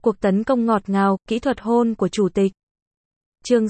Cuộc tấn công ngọt ngào, kỹ thuật hôn của chủ tịch. Chương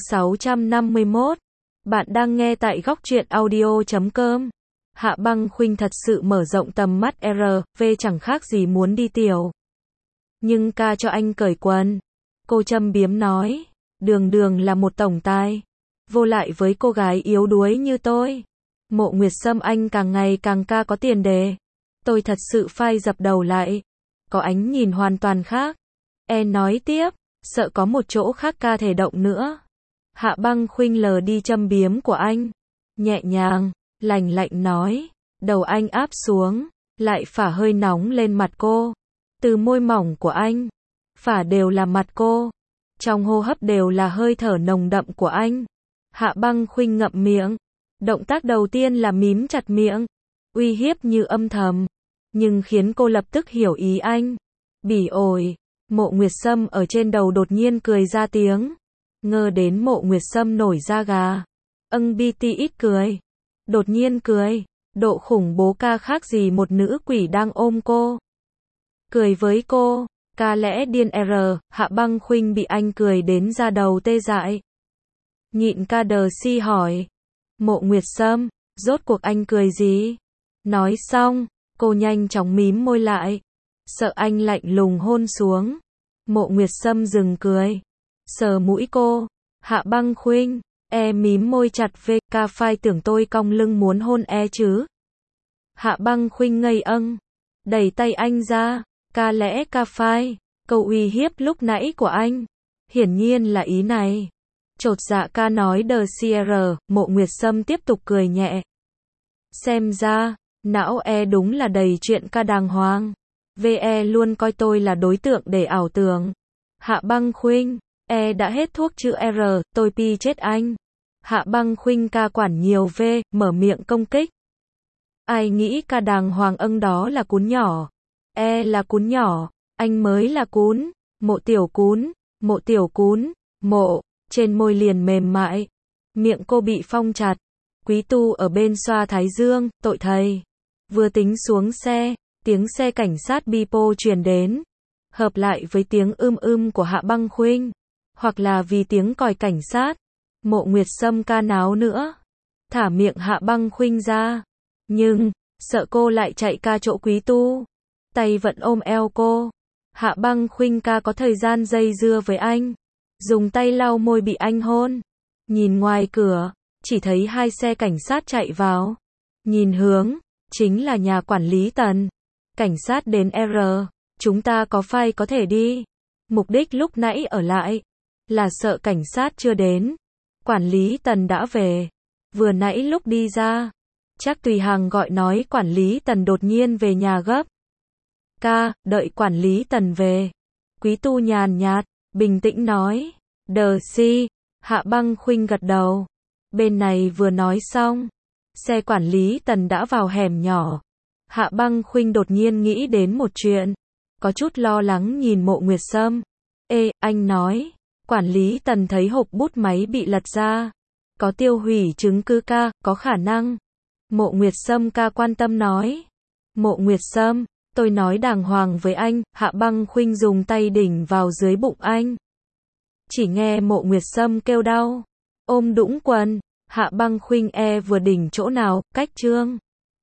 651. Bạn đang nghe tại góc truyện audio.com. Hạ Băng Khuynh thật sự mở rộng tầm mắt R.V chẳng khác gì muốn đi tiểu. Nhưng ca cho anh cởi quần. Cô châm biếm nói. Đường đường là một tổng tài. Vô lại với cô gái yếu đuối như tôi. Mộ Nguyệt Sâm anh càng ngày càng ca có tiền đề. Tôi thật sự phai dập đầu lại. Có ánh nhìn hoàn toàn khác. Nói tiếp, sợ có một chỗ khác ca thể động nữa. Hạ Băng Khuynh lờ đi châm biếm của anh. Nhẹ nhàng, lành lạnh nói. Đầu anh áp xuống, lại phả hơi nóng lên mặt cô. Từ môi mỏng của anh, phả đều là mặt cô. Trong hô hấp đều là hơi thở nồng đậm của anh. Hạ Băng Khuynh ngậm miệng. Động tác đầu tiên là mím chặt miệng. Uy hiếp như âm thầm. Nhưng khiến cô lập tức hiểu ý anh. Bỉ ổi. Mộ Nguyệt Sâm ở trên đầu đột nhiên cười ra tiếng. Ngờ đến Mộ Nguyệt Sâm nổi da gà. BTX cười. Đột nhiên cười. Độ khủng bố ca khác gì một nữ quỷ đang ôm cô. Cười với cô. Ca lẽ điên Hạ Băng Khuynh bị anh cười đến da đầu tê dại. Nhịn ca đờ si hỏi. Mộ Nguyệt Sâm, rốt cuộc anh cười gì? Nói xong, cô nhanh chóng mím môi lại. Sợ anh lạnh lùng hôn xuống. Mộ Nguyệt Sâm dừng cười. Sờ mũi cô. Hạ Băng Khuynh, mím môi chặt ca phai tưởng tôi cong lưng muốn hôn chứ. Hạ Băng Khuynh ngây đẩy tay anh ra. Ca lẽ ca phai. Câu uy hiếp lúc nãy của anh. Hiển nhiên là ý này. Chột dạ ca nói đờ CR, Mộ Nguyệt Sâm tiếp tục cười nhẹ. Xem ra, não đúng là đầy chuyện ca đàng hoàng. VE luôn coi tôi là đối tượng để ảo tưởng. Hạ Băng Khuynh, đã hết thuốc chữ R, tôi pi chết anh. Hạ Băng Khuynh ca quản nhiều mở miệng công kích. Ai nghĩ ca đàng hoàng đó là cún nhỏ. Là cún nhỏ, anh mới là cún. Mộ tiểu cún, mộ tiểu cún, mộ. Trên môi liền mềm mại. Miệng cô bị phong chặt. Quý tu ở bên xoa thái dương, tội thầy. Vừa tính xuống xe, tiếng xe cảnh sát Bipo truyền đến. Hợp lại với tiếng của Hạ Băng Khuynh. Hoặc là vì tiếng còi cảnh sát. Mộ Nguyệt Sâm ca náo nữa. Thả miệng Hạ Băng Khuynh ra. Nhưng, sợ cô lại chạy ca chỗ quý tu. Tay vẫn ôm eo cô. Hạ Băng Khuynh ca có thời gian dây dưa với anh. Dùng tay lau môi bị anh hôn. Nhìn ngoài cửa, chỉ thấy hai xe cảnh sát chạy vào. Nhìn hướng, chính là nhà quản lý Tần. Cảnh sát đến chúng ta có phai có thể đi. Mục đích lúc nãy ở lại, là sợ cảnh sát chưa đến. Quản lý Tần đã về. Vừa nãy lúc đi ra, chắc Tùy Hằng gọi nói quản lý Tần đột nhiên về nhà gấp. Ca, đợi quản lý Tần về. Quý tu nhàn nhạt, bình tĩnh nói. Đờ si. Hạ Băng Khuynh gật đầu. Bên này vừa nói xong, xe quản lý Tần đã vào hẻm nhỏ. Hạ Băng Khuynh đột nhiên nghĩ đến một chuyện. Có chút lo lắng nhìn Mộ Nguyệt Sâm. Anh nói. Quản lý Tần thấy hộp bút máy bị lật ra. Có tiêu hủy chứng cứ ca, có khả năng. Mộ Nguyệt Sâm ca quan tâm nói. Mộ Nguyệt Sâm, tôi nói đàng hoàng với anh. Hạ Băng Khuynh dùng tay đỉnh vào dưới bụng anh. Chỉ nghe Mộ Nguyệt Sâm kêu đau. Ôm đũng quần. Hạ Băng Khuynh vừa đỉnh chỗ nào, cách chương.